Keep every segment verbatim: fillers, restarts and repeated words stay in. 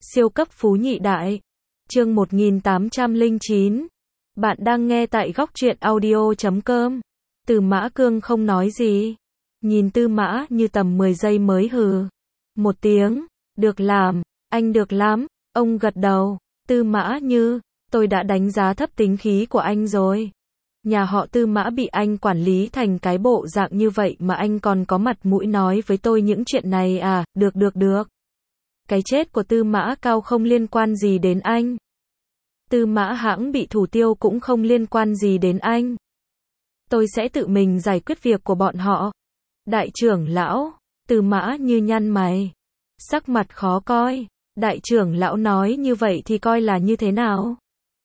Siêu cấp phú nhị đại. Chương một nghìn tám trăm lẻ chín. Bạn đang nghe tại góc truyện audio chấm com. Tư Mã Cương không nói gì. Nhìn Tư Mã Như tầm mười giây mới hừ một tiếng. Được làm, anh được lắm. Ông gật đầu. Tư Mã Như, tôi đã đánh giá thấp tính khí của anh rồi. Nhà họ Tư Mã bị anh quản lý thành cái bộ dạng như vậy mà anh còn có mặt mũi nói với tôi những chuyện này à, được được được. Cái chết của Tư Mã Cao không liên quan gì đến anh. Tư Mã Hãng bị thủ tiêu cũng không liên quan gì đến anh. Tôi sẽ tự mình giải quyết việc của bọn họ. Đại trưởng lão, Tư Mã Như nhăn mày. Sắc mặt khó coi. Đại trưởng lão nói như vậy thì coi là như thế nào?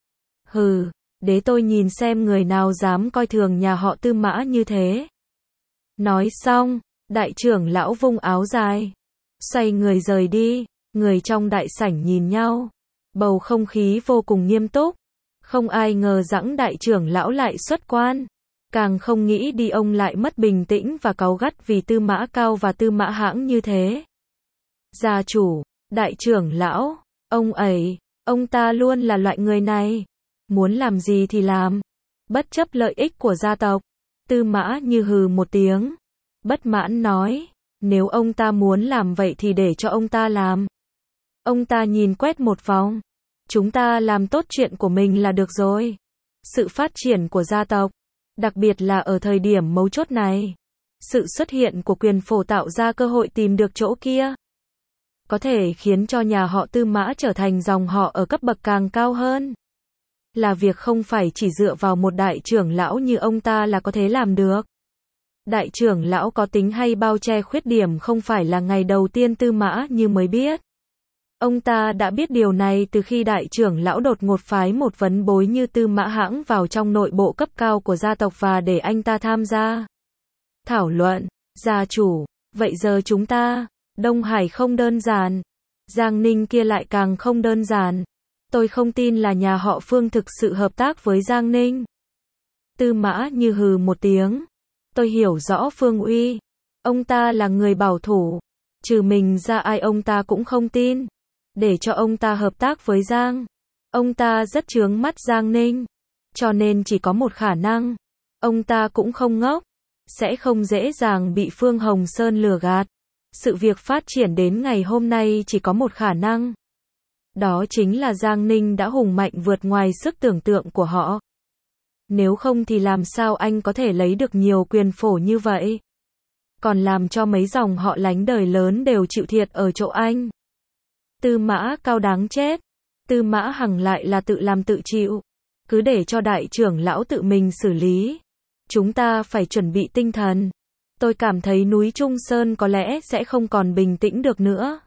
Hừ, để tôi nhìn xem người nào dám coi thường nhà họ Tư Mã như thế. Nói xong, đại trưởng lão vung áo dài, xoay người rời đi. Người trong đại sảnh nhìn nhau, bầu không khí vô cùng nghiêm túc. Không ai ngờ rằng đại trưởng lão lại xuất quan, càng không nghĩ đi ông lại mất bình tĩnh và cáu gắt vì Tư Mã Cao và Tư Mã Hãng như thế. Gia chủ, đại trưởng lão, ông ấy, ông ta luôn là loại người này, muốn làm gì thì làm, bất chấp lợi ích của gia tộc. Tư Mã Như hừ một tiếng, bất mãn nói, nếu ông ta muốn làm vậy thì để cho ông ta làm. Ông ta nhìn quét một vòng, chúng ta làm tốt chuyện của mình là được rồi. Sự phát triển của gia tộc, đặc biệt là ở thời điểm mấu chốt này, sự xuất hiện của quyền phổ tạo ra cơ hội tìm được chỗ kia, có thể khiến cho nhà họ Tư Mã trở thành dòng họ ở cấp bậc càng cao hơn. Là việc không phải chỉ dựa vào một đại trưởng lão như ông ta là có thể làm được. Đại trưởng lão có tính hay bao che khuyết điểm không phải là ngày đầu tiên Tư Mã Như mới biết. Ông ta đã biết điều này từ khi đại trưởng lão đột ngột phái một vấn bối như Tư Mã Hãng vào trong nội bộ cấp cao của gia tộc và để anh ta tham gia thảo luận. Gia chủ, vậy giờ chúng ta, Đông Hải không đơn giản, Giang Ninh kia lại càng không đơn giản. Tôi không tin là nhà họ Phương thực sự hợp tác với Giang Ninh. Tư Mã Như hừ một tiếng. Tôi hiểu rõ Phương Uy. Ông ta là người bảo thủ. Trừ mình ra ai ông ta cũng không tin. Để cho ông ta hợp tác với Giang. Ông ta rất chướng mắt Giang Ninh. Cho nên chỉ có một khả năng. Ông ta cũng không ngốc. Sẽ không dễ dàng bị Phương Hồng Sơn lừa gạt. Sự việc phát triển đến ngày hôm nay chỉ có một khả năng. Đó chính là Giang Ninh đã hùng mạnh vượt ngoài sức tưởng tượng của họ. Nếu không thì làm sao anh có thể lấy được nhiều quyền phổ như vậy? Còn làm cho mấy dòng họ lánh đời lớn đều chịu thiệt ở chỗ anh. Tư Mã Cao đáng chết. Tư Mã Hằng lại là tự làm tự chịu. Cứ để cho đại trưởng lão tự mình xử lý. Chúng ta phải chuẩn bị tinh thần. Tôi cảm thấy núi Trung Sơn có lẽ sẽ không còn bình tĩnh được nữa.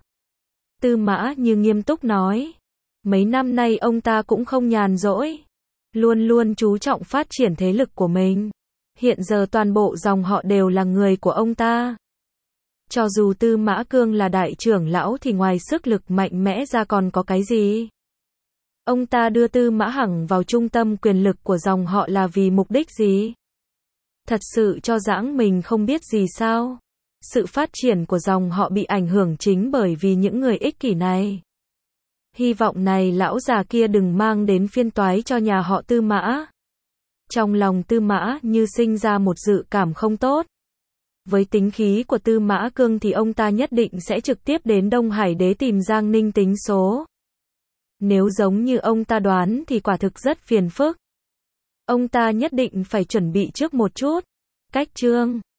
Tư Mã Như nghiêm túc nói. Mấy năm nay ông ta cũng không nhàn rỗi. Luôn luôn chú trọng phát triển thế lực của mình. Hiện giờ toàn bộ dòng họ đều là người của ông ta. Cho dù Tư Mã Cương là đại trưởng lão thì ngoài sức lực mạnh mẽ ra còn có cái gì? Ông ta đưa Tư Mã Hằng vào trung tâm quyền lực của dòng họ là vì mục đích gì? Thật sự cho rằng mình không biết gì sao? Sự phát triển của dòng họ bị ảnh hưởng chính bởi vì những người ích kỷ này. Hy vọng này lão già kia đừng mang đến phiên toái cho nhà họ Tư Mã. Trong lòng Tư Mã Như sinh ra một dự cảm không tốt. Với tính khí của Tư Mã Cương thì ông ta nhất định sẽ trực tiếp đến Đông Hải Đế tìm Giang Ninh tính số. Nếu giống như ông ta đoán thì quả thực rất phiền phức. Ông ta nhất định phải chuẩn bị trước một chút. Cách chương